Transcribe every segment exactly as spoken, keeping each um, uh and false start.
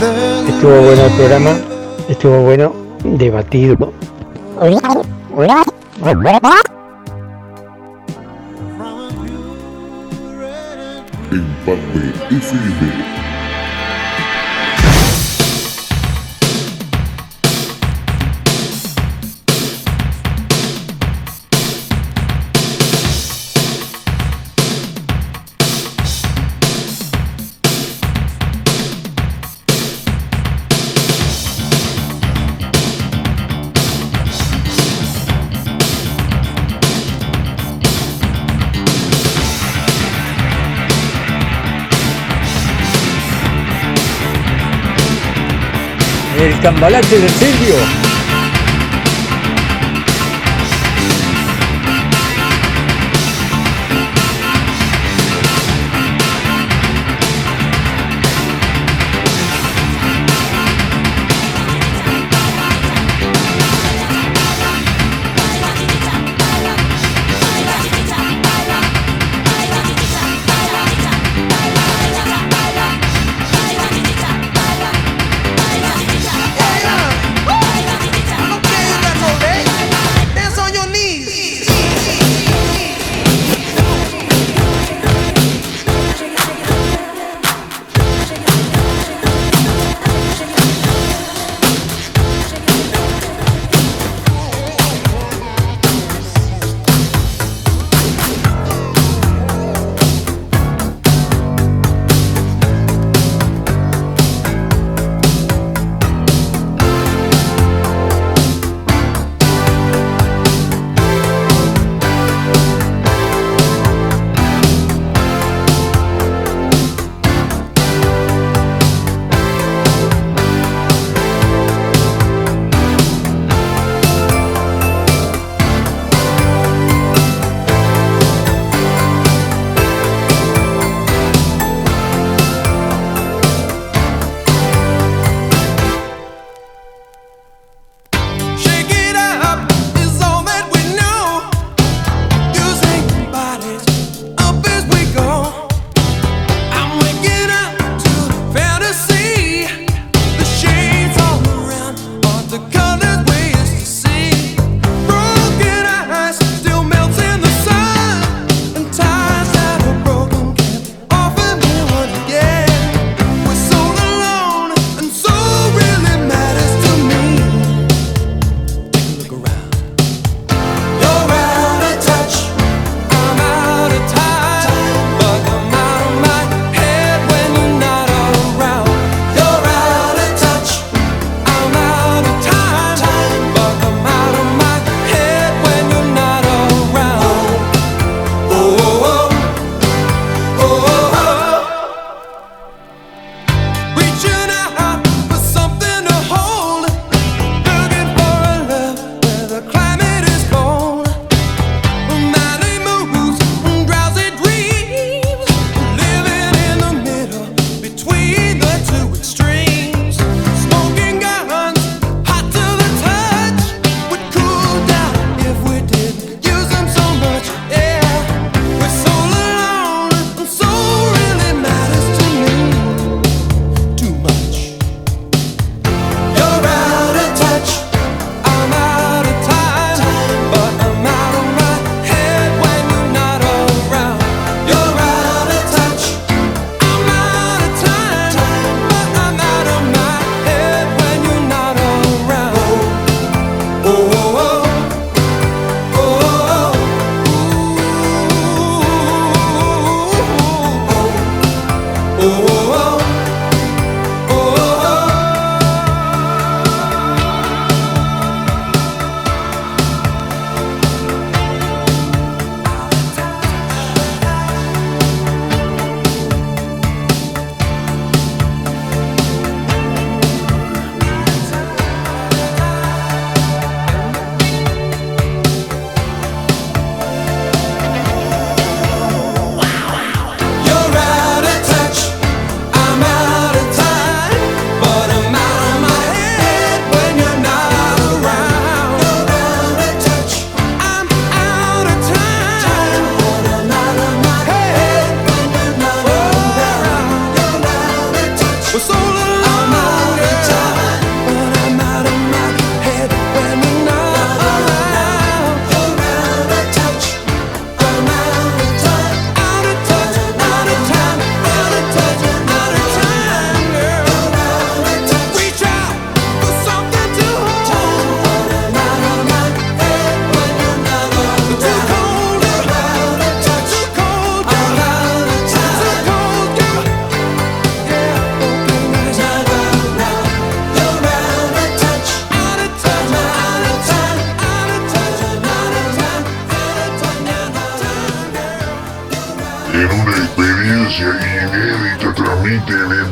Estuvo bueno el programa, estuvo bueno, debatido. Empalme F M. El cambalache de Silvio. Hey,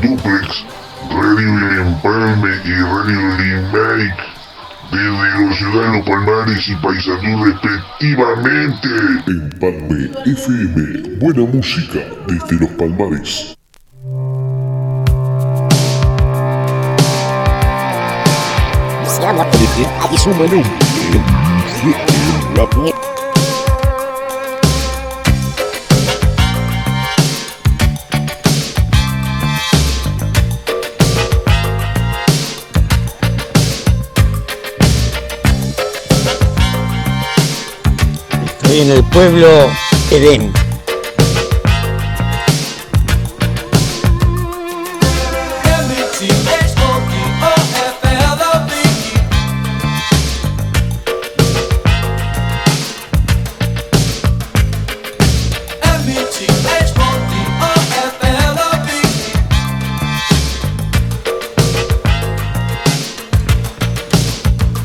Duplex, Radio Empalme y Radio Remake, desde los Ciudad Los Palmares y Paysandú respectivamente. Empalme F M, buena música desde Los Palmares. Aquí es un menú. Estoy en el pueblo Edén.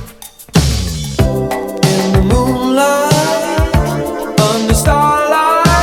Starlight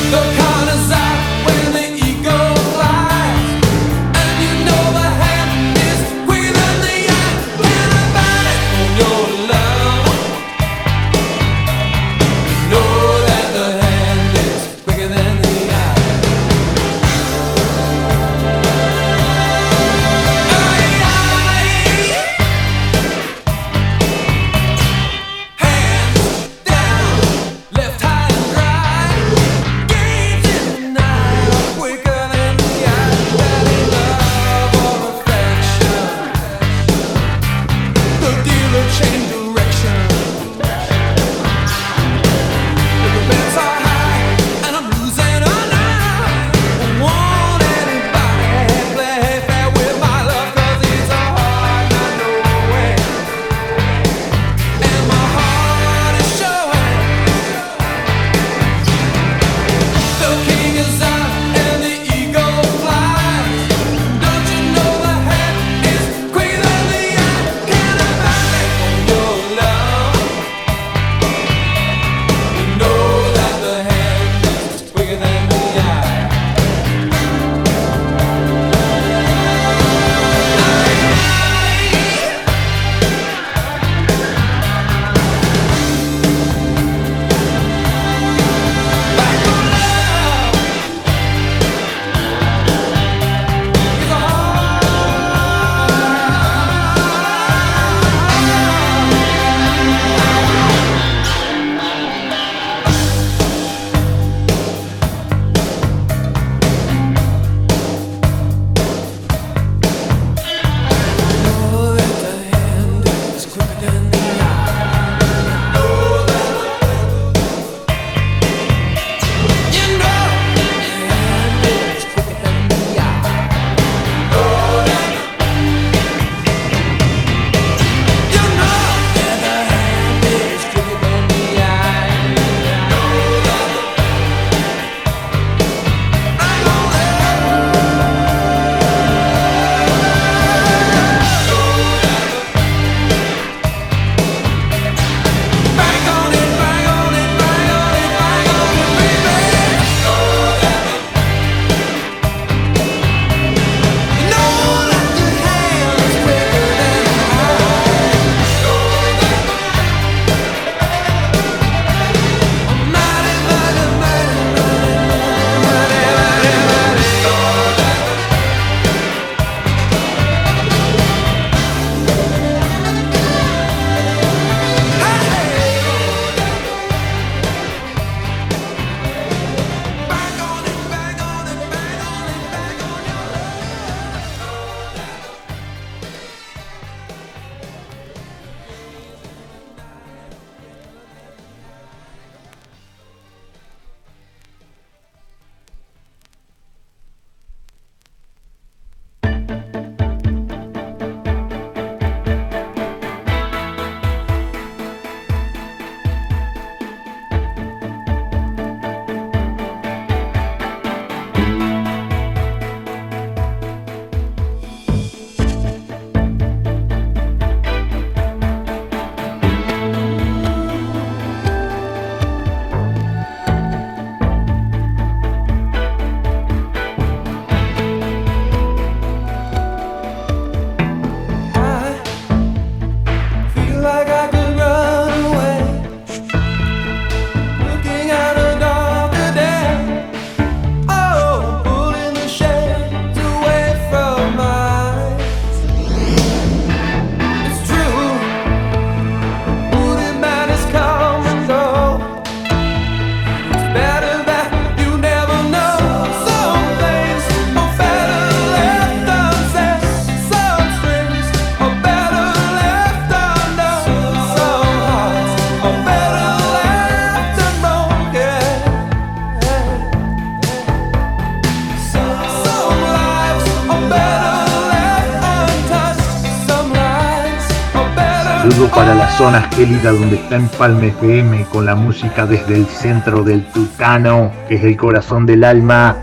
Saludo para la zona gélida donde está Empalme F M con la música desde el centro del Tucano, que es el corazón del alma.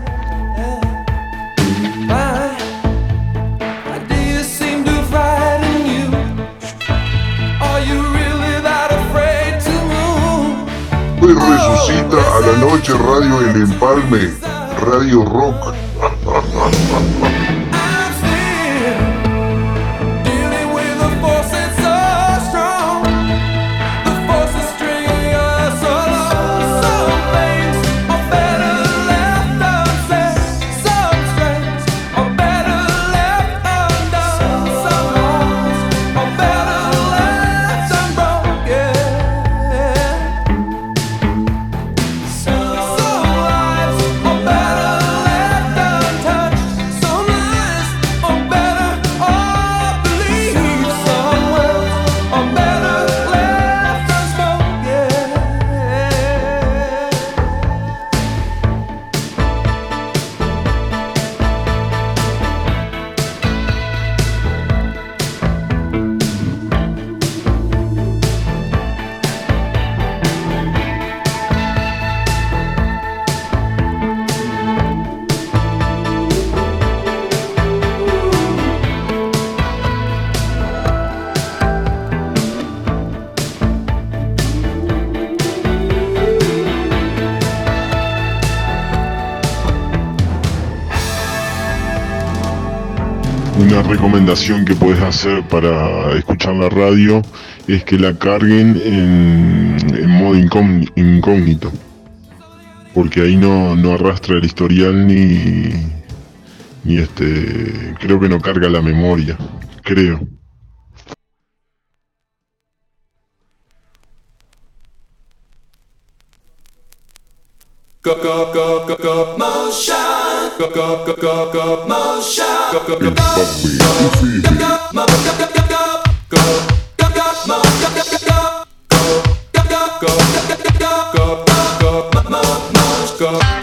Pues resucita a la la noche, Radio El Empalme, Radio Rock. Una recomendación que puedes hacer para escuchar la radio es que la carguen en, en modo incógn- incógnito, porque ahí no, no arrastra el historial ni, ni este, creo que no carga la memoria, creo. Go go go go go motion. Go go go go go motion. Go go go go go go go.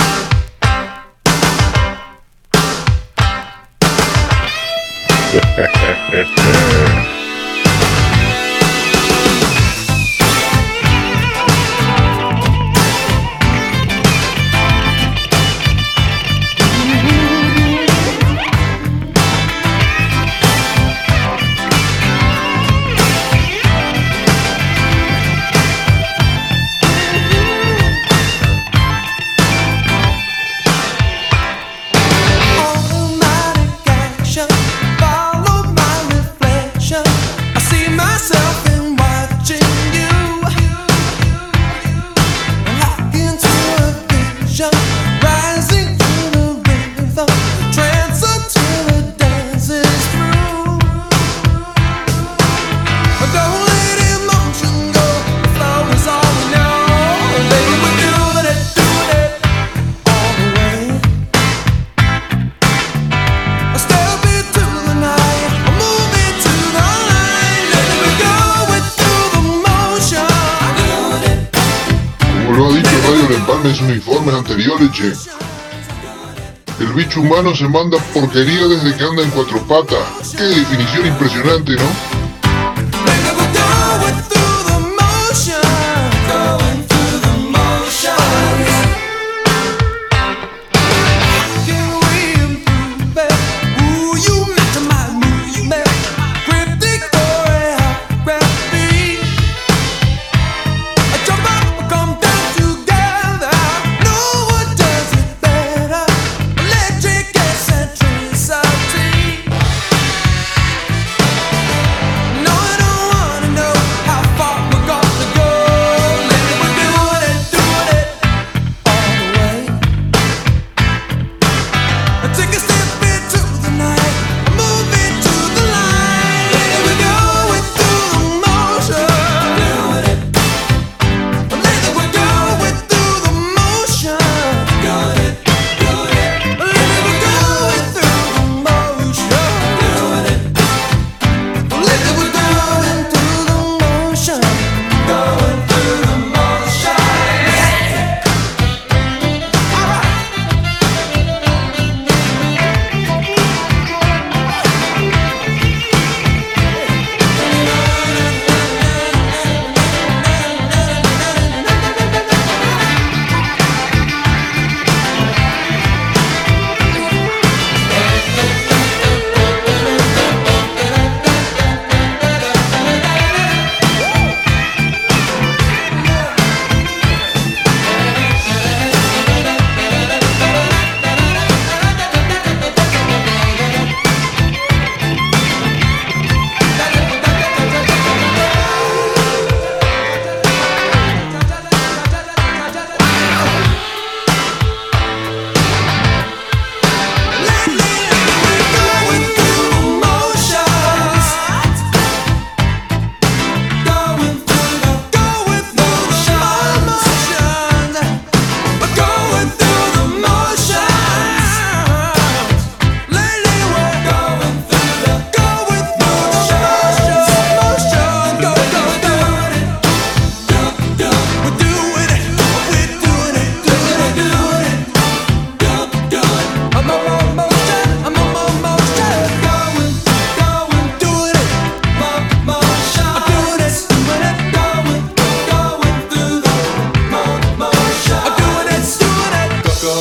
Es un informe anterior, che. El bicho humano se manda porquería desde que anda en cuatro patas. Qué definición impresionante, ¿no?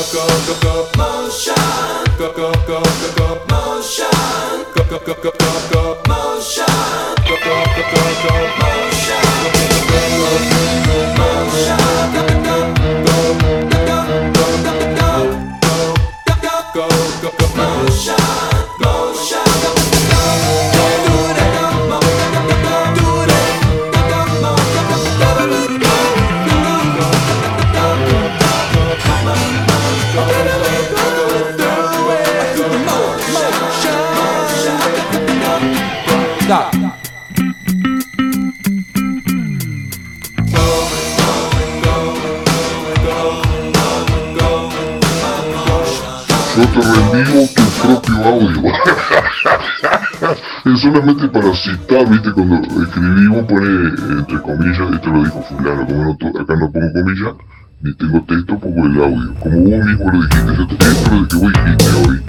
Yo te rendigo tu propio audio. Es solamente para citar, viste, cuando escribimos pone entre comillas, esto lo dijo fulano, como no, acá no pongo comillas, ni tengo texto, pongo el audio. Como vos mismo lo dijiste, yo te esto lo que vos dijiste hoy.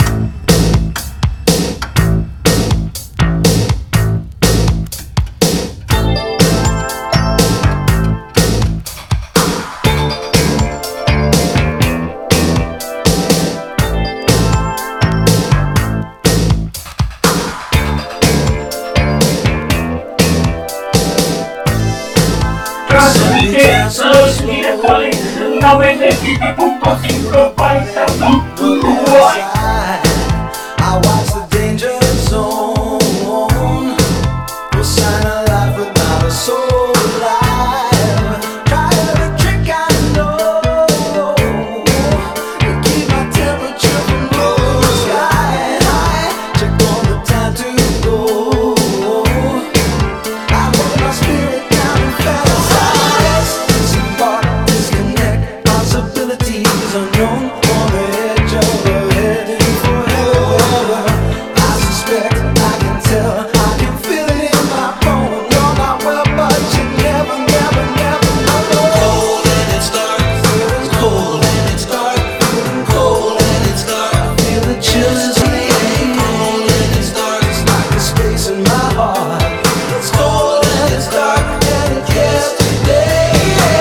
noventa y siete punto cinco Paisa Uruguay. I watch the danger zone. We'll sign a life without a soul alive. Try every trick I know to keep my temperature from low sky high. Check on the time to go. I want my spirit down and fantasize. Some part disconnect. Possibilities unknown on the edge of a heading forever. I suspect, I can tell, I can feel it in my bones. You're not well, but you never, never, never know. Cold and it's dark, it's cold and it's dark, cold and it's dark. I feel the chills laying. Cold and it's dark, it's like the space in my heart. It's cold and it's dark and it's yesterday.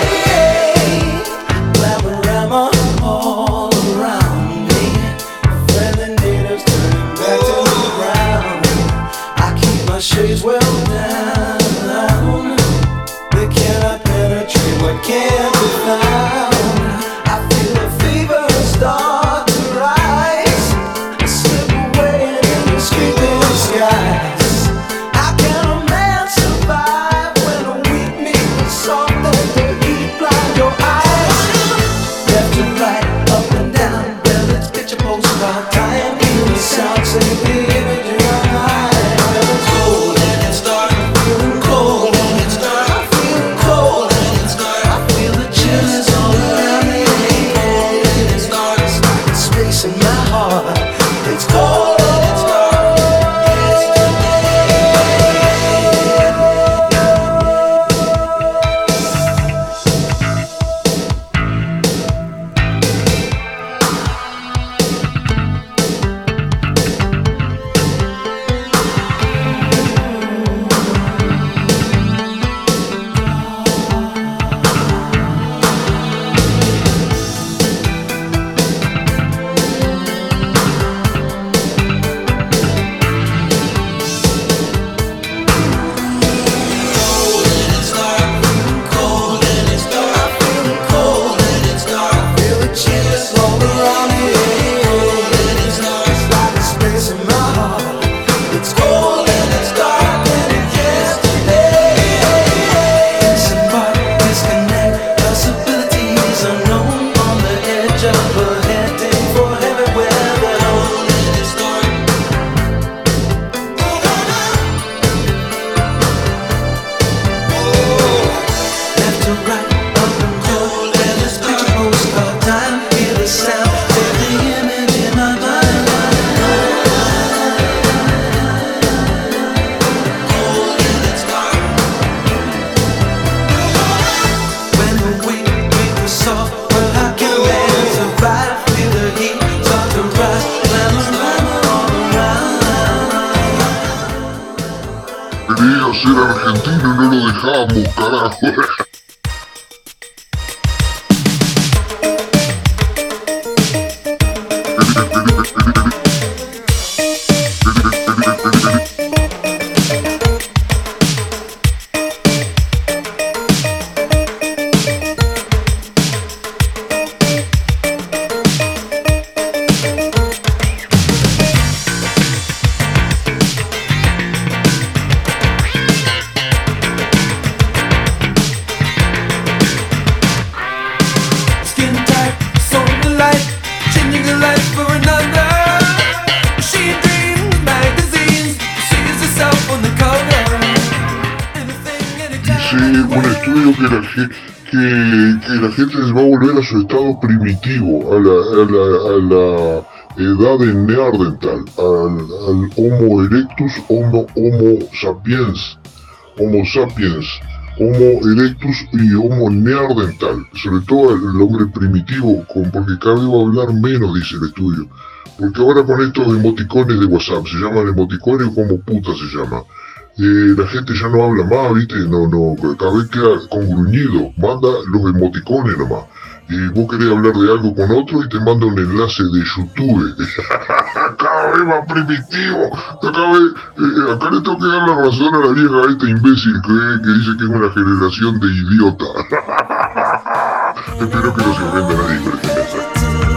Glamourama all around me. Friendly natives turning back to the ground. I keep my shades well down. They cannot penetrate what can't be found. I feel a fever start to rise. I slip away in the sweeping skies. How can a man survive when a weak need is soft and the heat blind your eyes? Left and right, up and down, well it's picture postcard time. Hear the sound, say the image in my mind. It's cold and it's dark, I'm feeling cold and it's dark. I'm feeling cold and it's dark. I feel the chills all around me. Cold and it's dark, it's like a space in my heart. It's cold and it's dark. Quería ser argentino y no lo dejamos, carajo. que la, ge- que, que la gente se va a volver a su estado primitivo, a la, a la, a la edad de Neandertal, al, al Homo erectus, Homo, Homo sapiens, Homo sapiens, Homo erectus y Homo neandertal, sobre todo el, el hombre primitivo, con, porque cada vez va a hablar menos, dice el estudio. Porque ahora con estos emoticones de WhatsApp, se llaman emoticones como puta se llama. Eh, la gente ya no habla más, viste, no, no, cada vez queda con gruñido, manda los emoticones nomás. Y vos querés hablar de algo con otro y te manda un enlace de YouTube. Cada vez más primitivo. Cada vez, eh, acá le tengo que dar la razón a la vieja esta imbécil que, que dice que es una generación de idiotas. Espero que no se ofenda a nadie con este mensaje.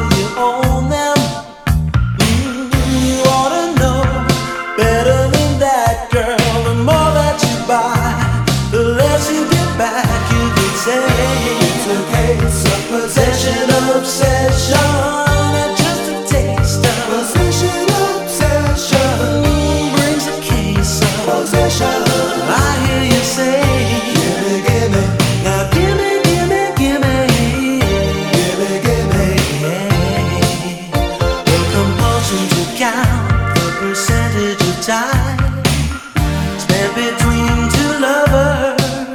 Possession, obsession, and just a taste of possession, obsession brings a case of possession. I hear you say, gimme, gimme, now gimme, gimme, gimme, gimme, gimme. The compulsion to count the percentage of time spent between two lovers.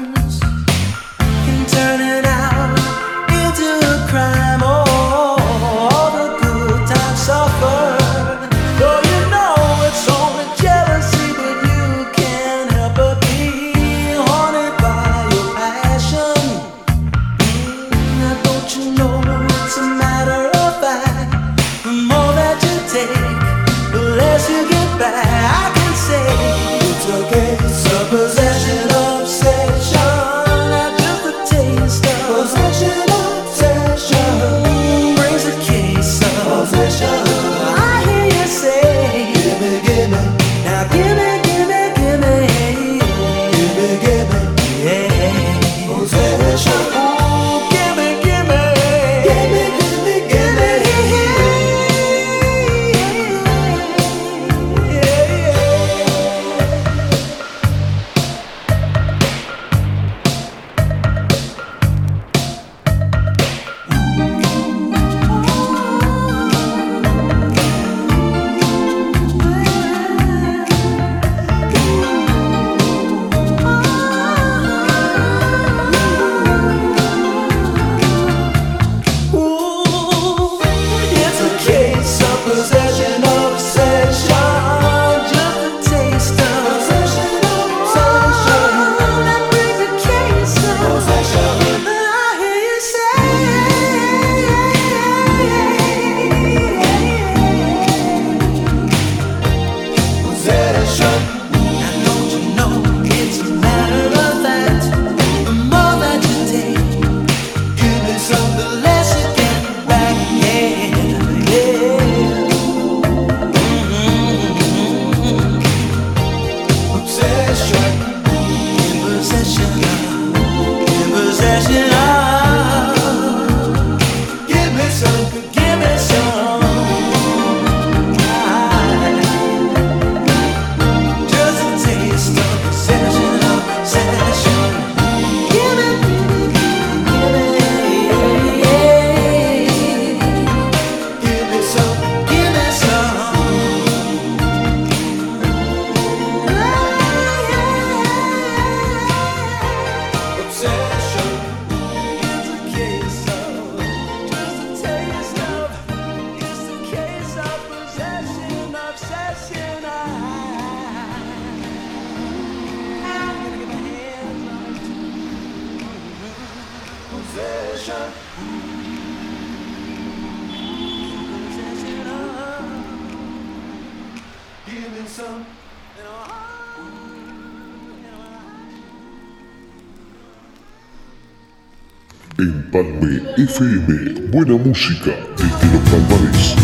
Empalme F M, buena música desde los Palmares.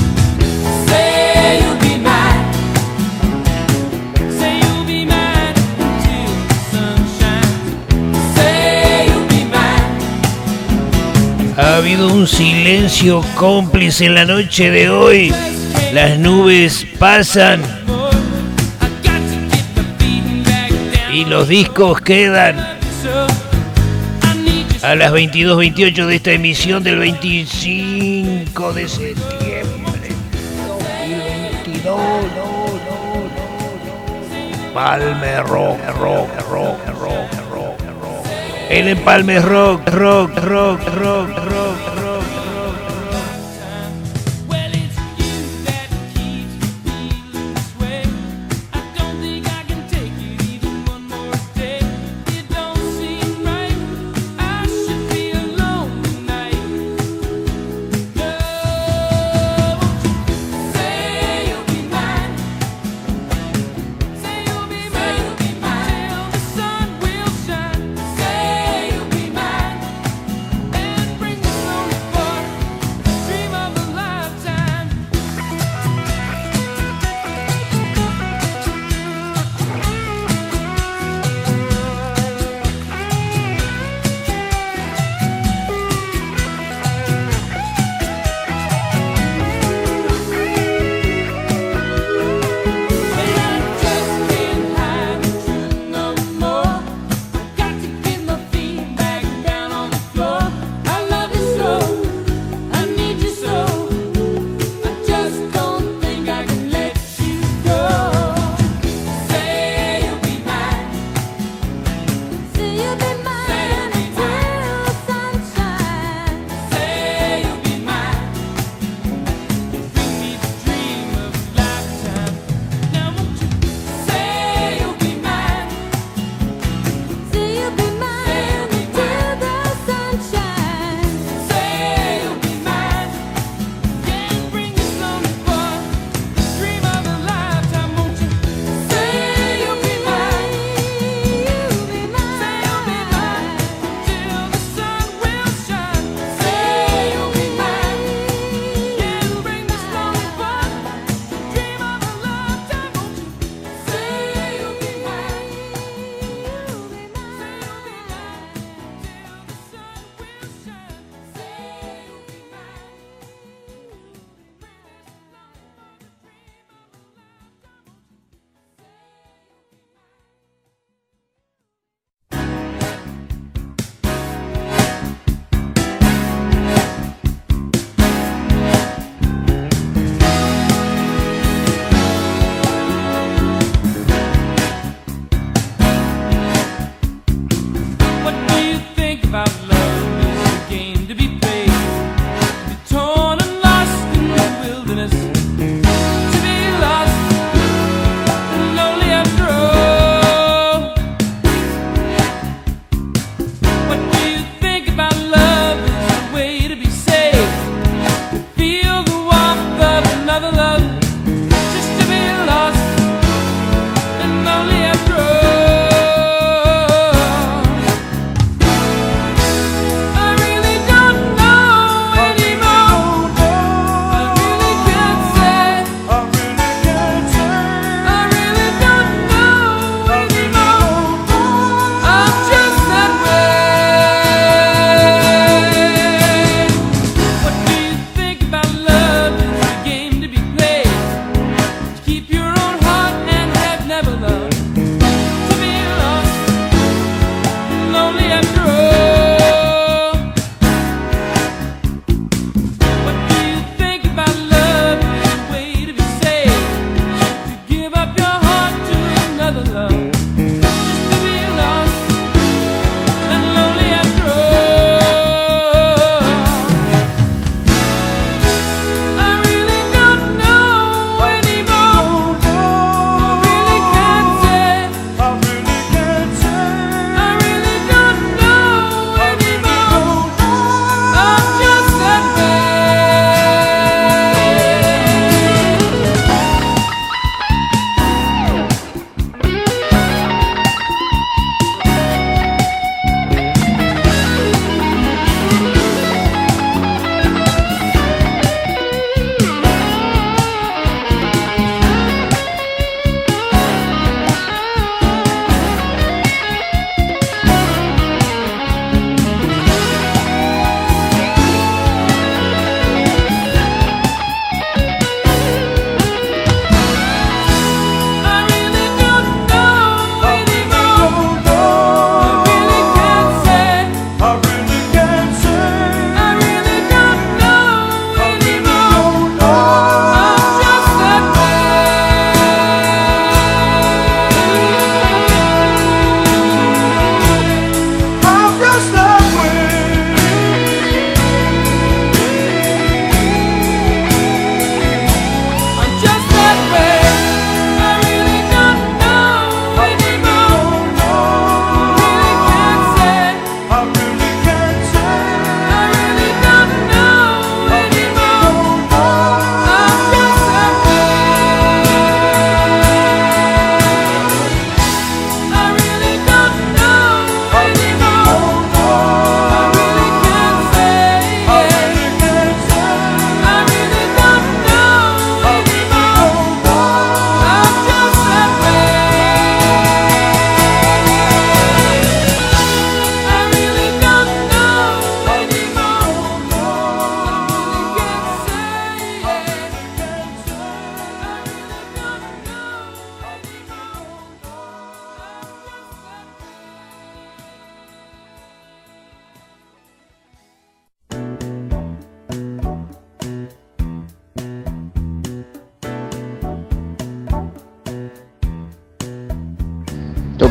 Ha habido un silencio cómplice en la noche de hoy. Las nubes pasan y los discos quedan. a las veintidós veintiocho de esta emisión del veinticinco de septiembre dos mil veintidós. Empalme rock, rock, rock, rock, rock, rock. El empalme rock, rock, rock, rock, rock, rock. Say you'll be mine and bring the sun.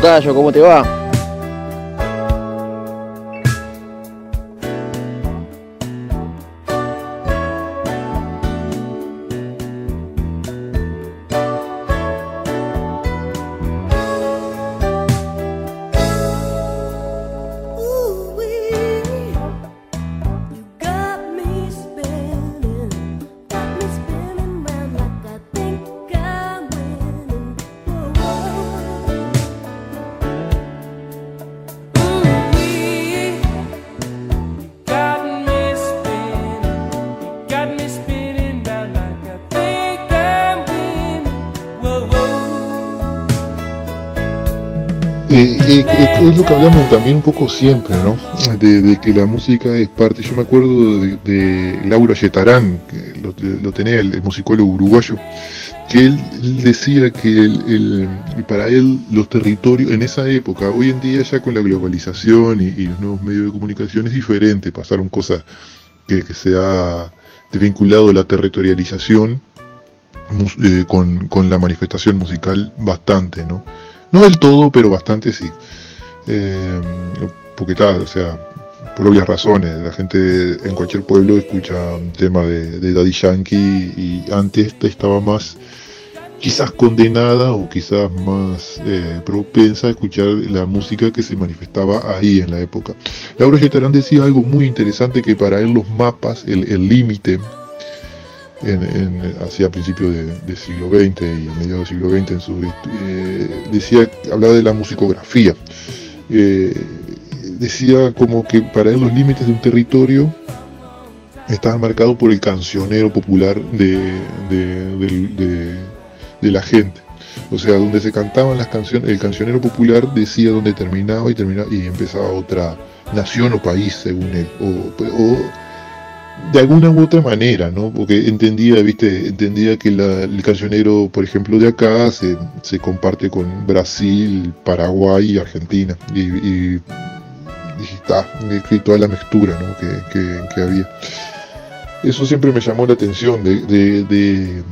tocayo? ¿Cómo te va? Eh, eh, eh, es lo que hablamos también un poco siempre, ¿no? De, de que la música es parte. Yo me acuerdo de, de Lauro Yetarán, que lo, lo tenía el, el musicólogo uruguayo, que él, él decía que el, el, para él los territorios, en esa época, hoy en día ya con la globalización y, y los nuevos medios de comunicación es diferente, pasaron cosas que, que se ha desvinculado de la territorialización eh, con, con la manifestación musical bastante, ¿no? No del todo, pero bastante sí. Eh, porque tal, o sea, por obvias razones, la gente en cualquier pueblo escucha un tema de, de Daddy Yankee y antes estaba más, quizás condenada o quizás más eh, propensa a escuchar la música que se manifestaba ahí en la época. Laura Yetarán decía algo muy interesante, que para él los mapas, el límite, En, en, hacia principios de, de siglo veinte y mediados del siglo veinte en su, eh, decía, hablaba de la musicografía, eh, decía como que para él los límites de un territorio estaban marcados por el cancionero popular de, de, de, de, de la gente, o sea, donde se cantaban las canciones, el cancionero popular decía dónde terminaba y terminaba y empezaba otra nación o país según él, o, o de alguna u otra manera, ¿no? Porque entendía, viste, entendía que la, el cancionero, por ejemplo, de acá se, se comparte con Brasil, Paraguay y Argentina, y, y, y está, y toda la mezcla, ¿no? que, que, que había. Eso siempre me llamó la atención de, de, de,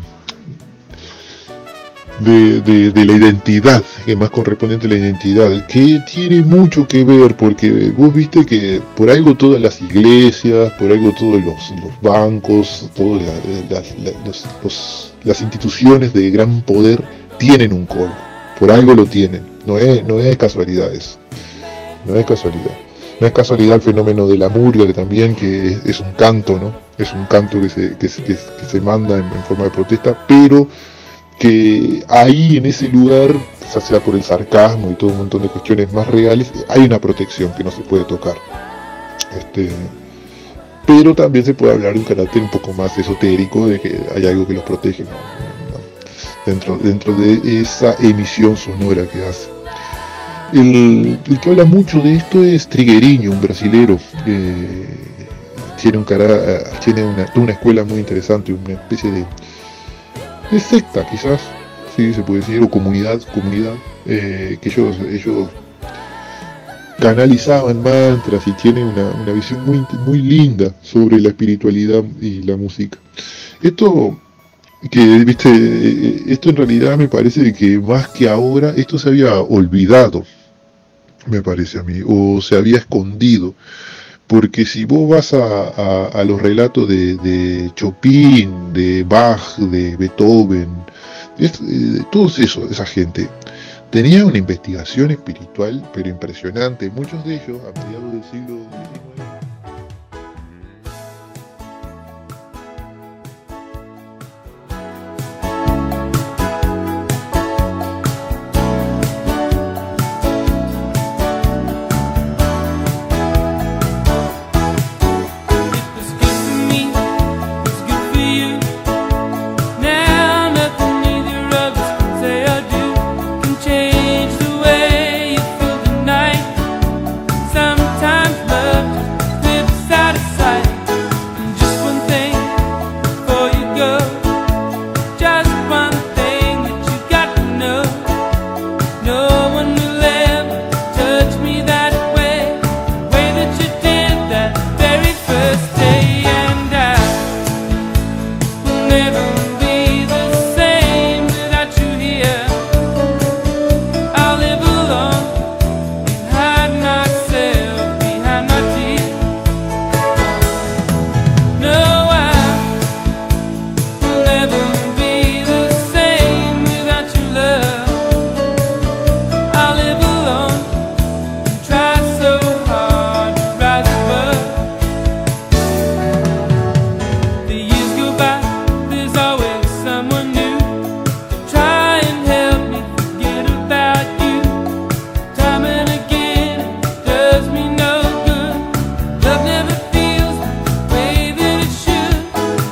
de, de, de la identidad, que más correspondiente a la identidad, que tiene mucho que ver, porque vos viste que por algo todas las iglesias, por algo todos los, los bancos, todas la, la, la, los, los, las instituciones de gran poder tienen un coro, por algo lo tienen, no es, no es casualidad eso, no es casualidad. No es casualidad el fenómeno de la murga, que también que es, es un canto, ¿no? Es un canto que se, que, que, que se manda en, en forma de protesta, pero que ahí en ese lugar, ya sea por el sarcasmo y todo un montón de cuestiones más reales, hay una protección que no se puede tocar. Este, pero también se puede hablar de un carácter un poco más esotérico, de que hay algo que los protege, ¿no? dentro, dentro de esa emisión sonora que hace. El, el que habla mucho de esto es Trigueirinho, un brasilero. Eh, tiene un cara, tiene una, una escuela muy interesante, una especie de de secta, quizás, sí se puede decir, o comunidad, comunidad, eh, que ellos, ellos canalizaban mantras y tienen una, una visión muy, muy linda sobre la espiritualidad y la música. Esto, que viste, esto en realidad me parece que más que ahora, esto se había olvidado, me parece a mí, o se había escondido. Porque si vos vas a, a, a los relatos de, de Chopin, de Bach, de Beethoven, de, de todos esos, esa gente, tenía una investigación espiritual, pero impresionante. Muchos de ellos, a mediados del siglo diecinueve, I'll live alone.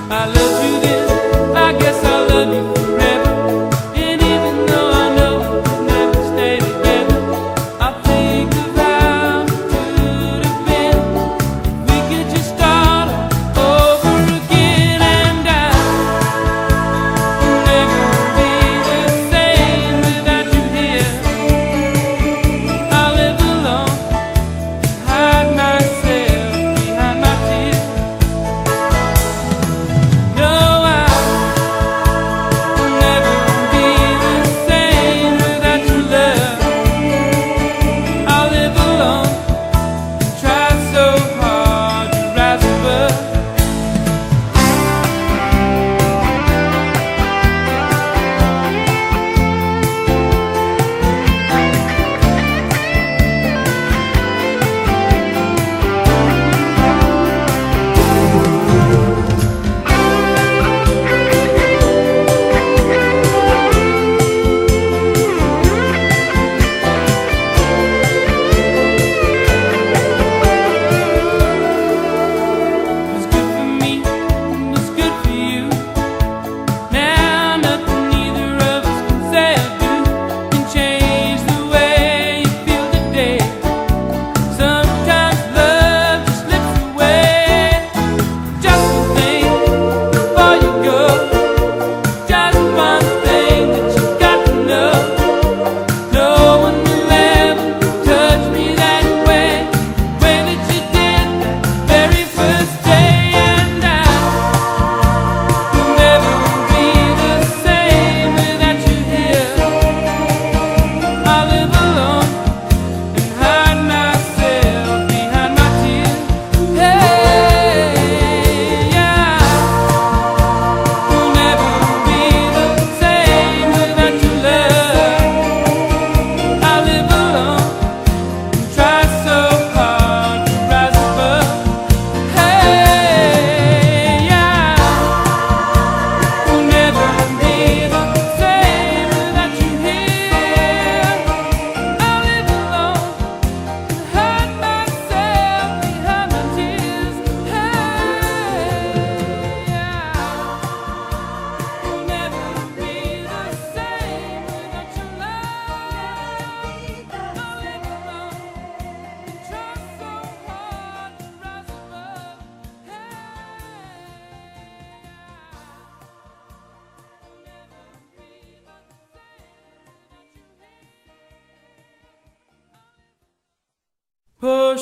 For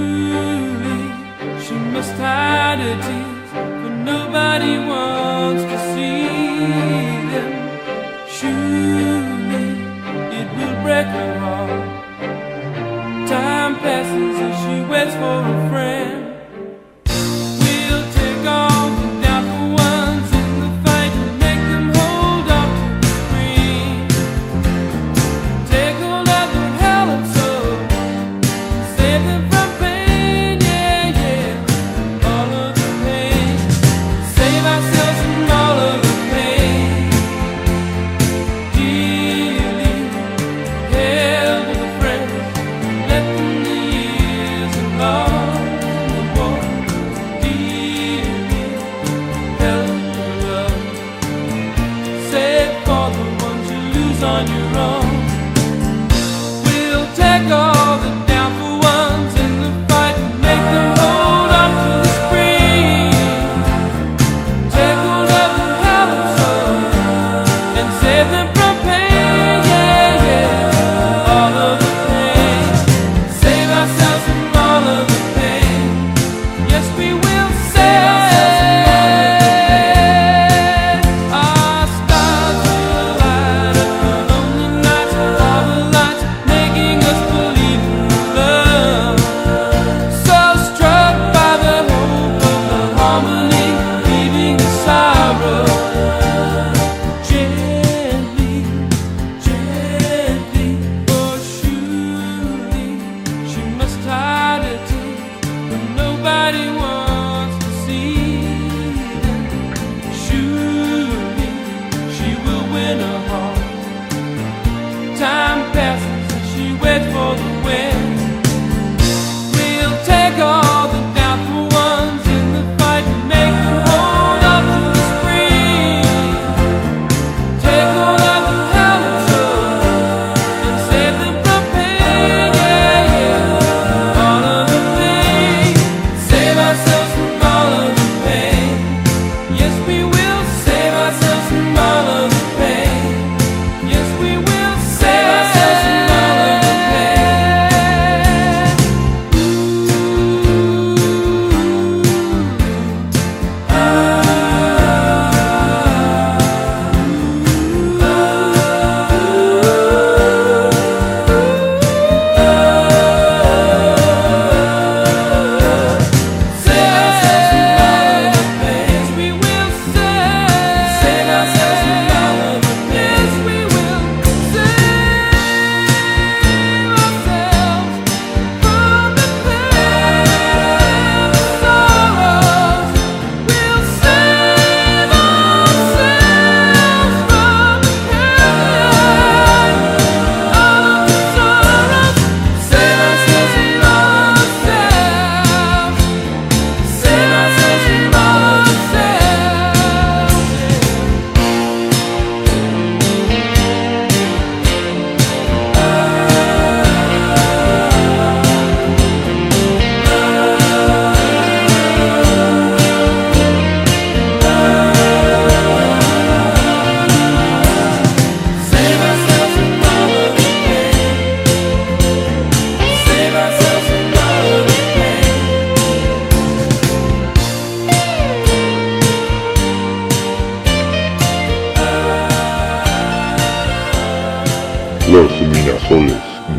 surely she must hide her tears, for nobody wants to see them. Surely it will break her heart. Time passes and she waits for a friend. We'll take all the doubtful ones in the fight and make them hold up to the screen. Take hold of the hell of soul, save them from pain, yeah, yeah, all of the pain. Save ourselves from all of the pain. Dearly held with a friend, let them the years of love and war. Dearly held with love, save for the ones you lose on your own. We'll take all the doubtful ones in the fight and make them hold on to the screen. Take hold of the hell of soul and save them from pain, yeah, yeah, all of the pain. Save ourselves from all of the pain. Yes, we will save. Our stars will light up the lonely night.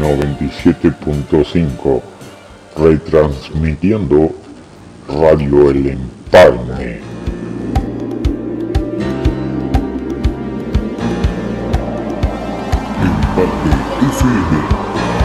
noventa y siete punto cinco, retransmitiendo Radio El Empalme. Empalme F M.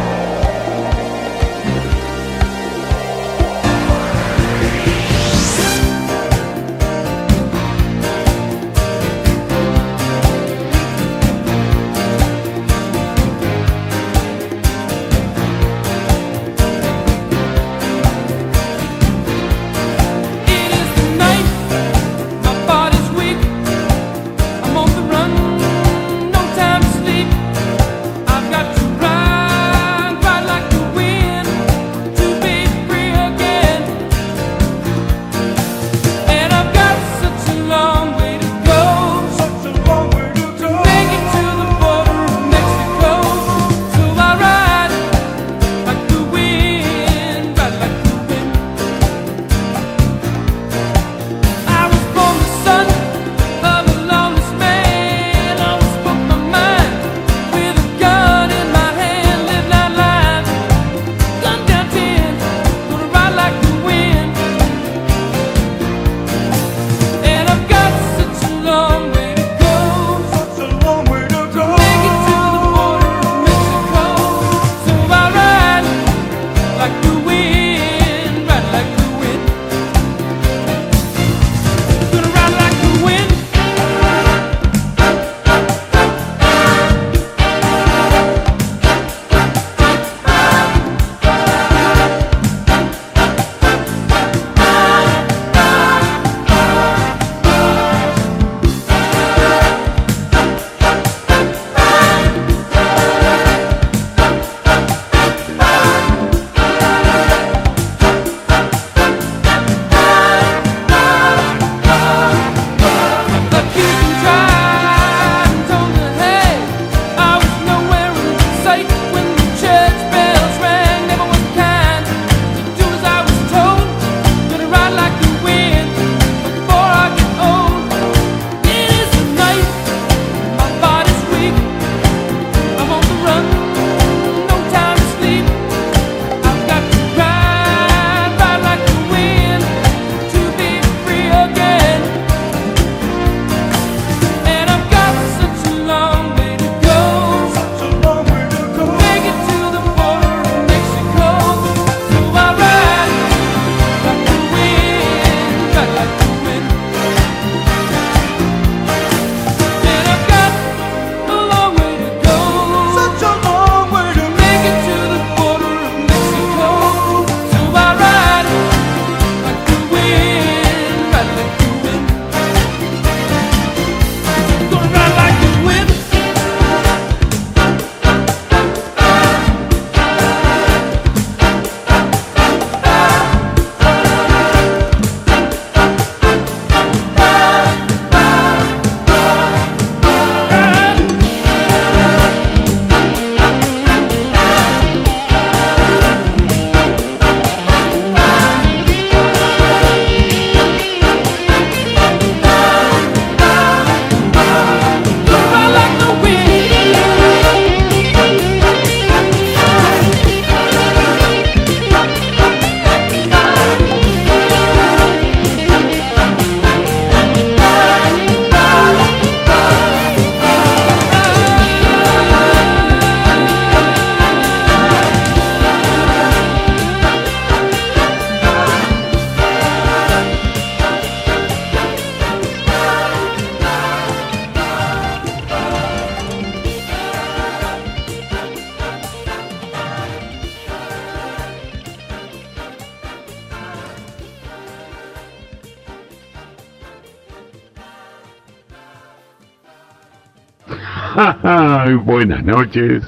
Buenas noches.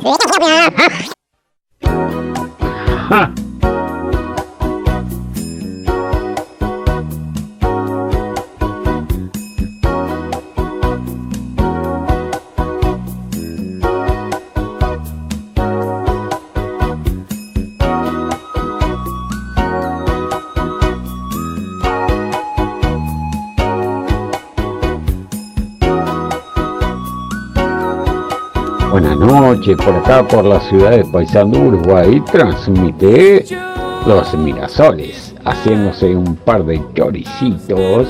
Ja. Buenas noches, por acá por la ciudad de Paysandú, Uruguay, transmite Los Mirasoles, haciéndose un par de choricitos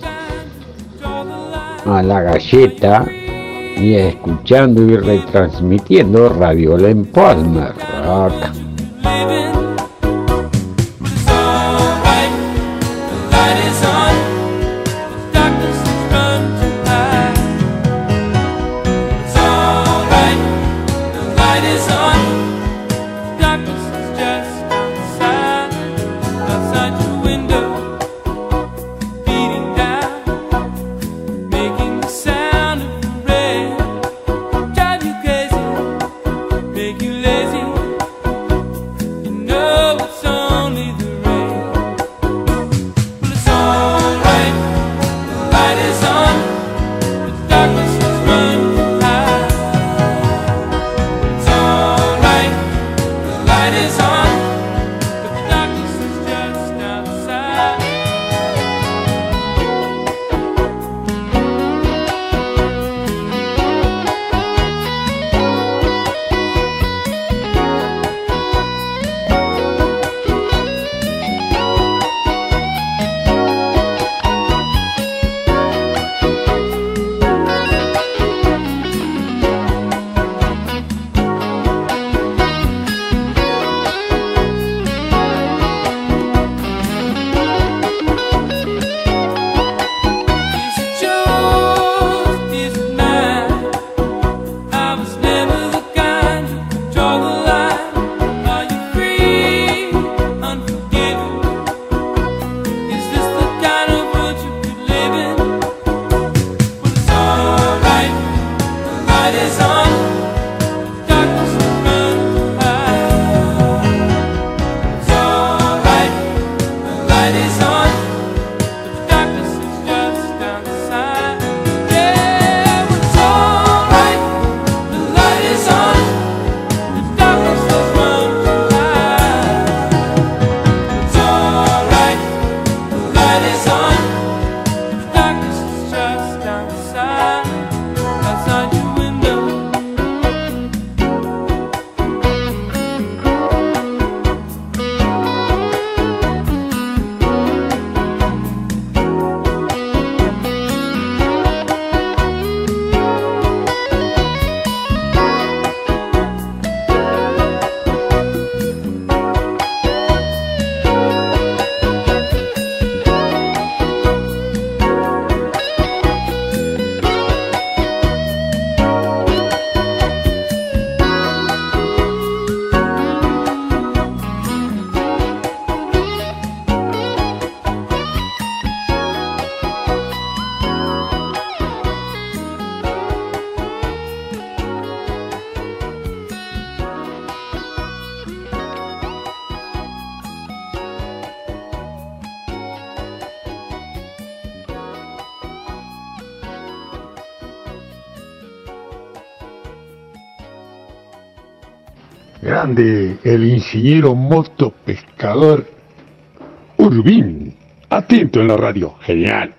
a la galleta y escuchando y retransmitiendo Radio Len Palmer Rock. Grande el ingeniero moto pescador Urbín. Atento en la radio. Genial.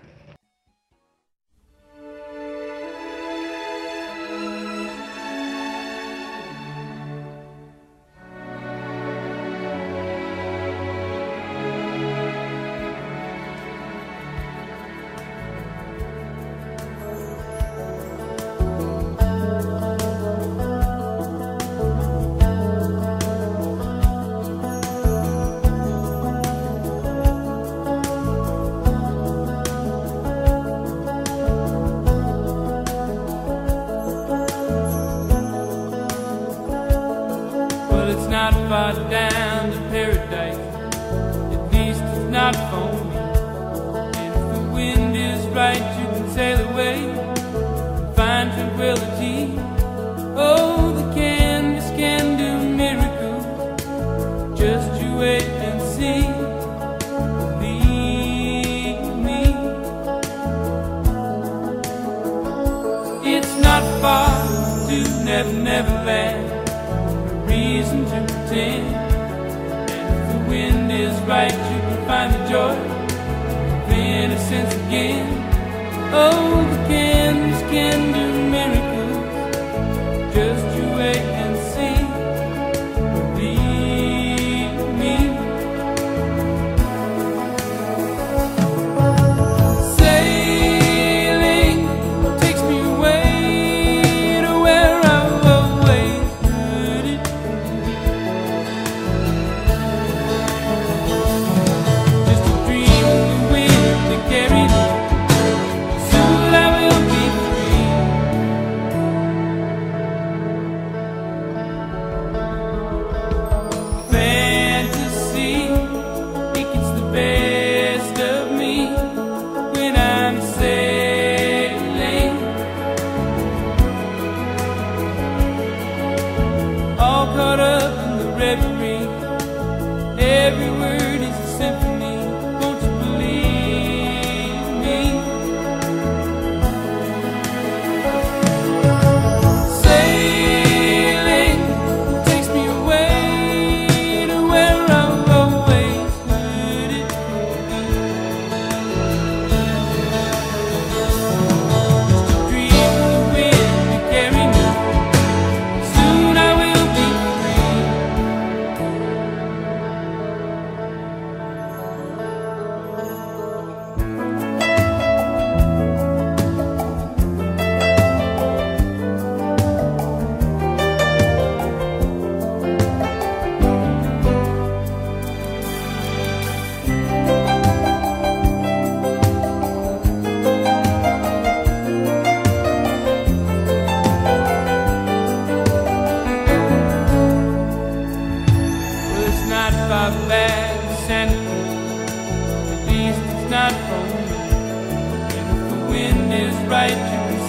Oh, the candles can do miracles. Just you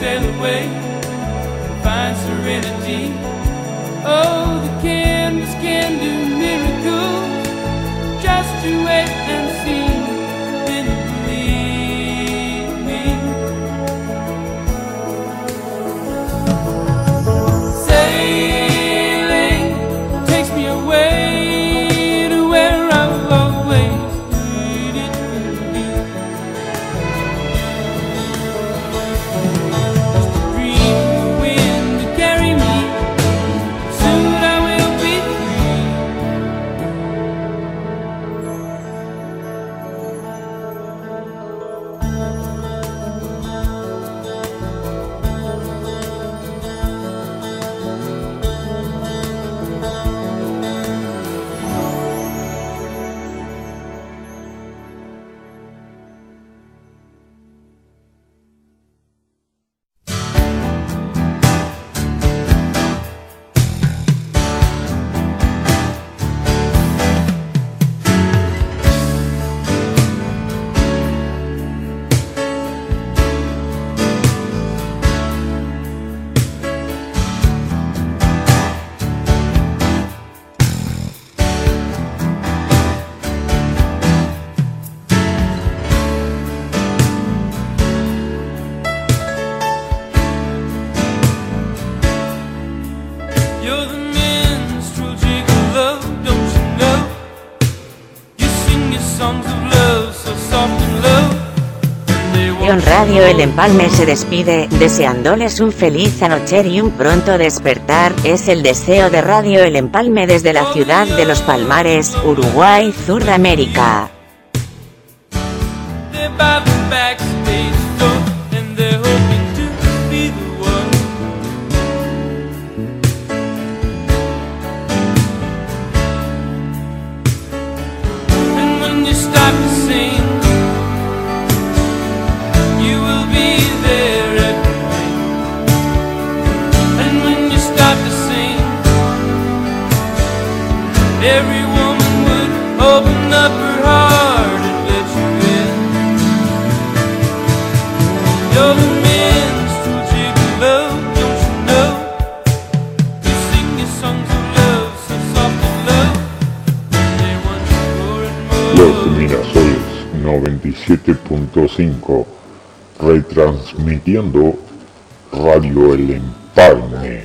sail away, find serenity. Oh, the canvas can do miracles. Just you wait and see, then you believe me. Sailing takes me away to where I've always needed to be. Just a dream of the wind to carry me. Soon I will be You're the minstrel gigolo, don't you know? You sing your songs of love so soft and low. Ion Radio El Empalme se despide, deseándoles un feliz anocher y un pronto despertar. Es el deseo de Radio El Empalme desde la ciudad de Los Palmares, Uruguay, Sudamérica. They're by the backstage door, and they're hoping to be the one. And when you start to sing, you will be there at the ring. And when you start to sing, every woman would open up her heart and let you in. You're the minstrel gigolo, don't you know? You sing your songs of love so soft and low. They want you more and more. Los Mirasoles noventa y siete punto cinco, retransmitiendo Radio El Empalme.